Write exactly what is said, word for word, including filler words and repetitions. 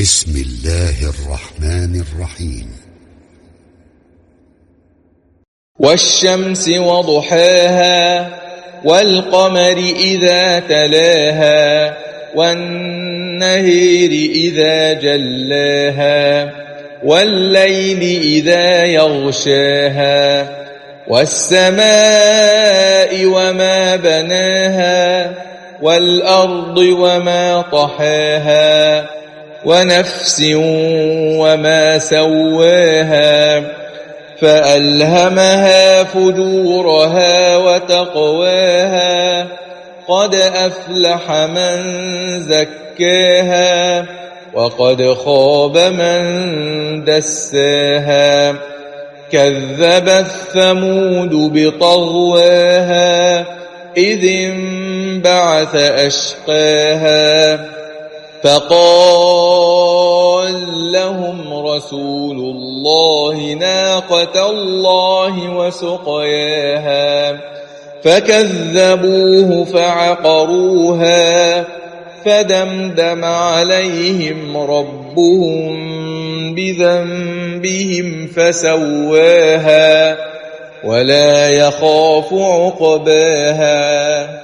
بسم الله الرحمن الرحيم. والشمس وضحاها والقمر إذا تلاها والنهر إذا جلاها والليل إذا يغشاها والسماء وما بناها والأرض وما طحاها ونفس وما سواها فألهمها فجورها وتقواها قد أفلح من زكاها وقد خاب من دساها كذبت ثمود بطغواها إذ انبعث أشقاها فقال لهم رسول الله ناقة الله وسقياها فكذبوه فعقروها فدمدم عليهم ربهم بذنبهم فسواها ولا يخاف عقباها.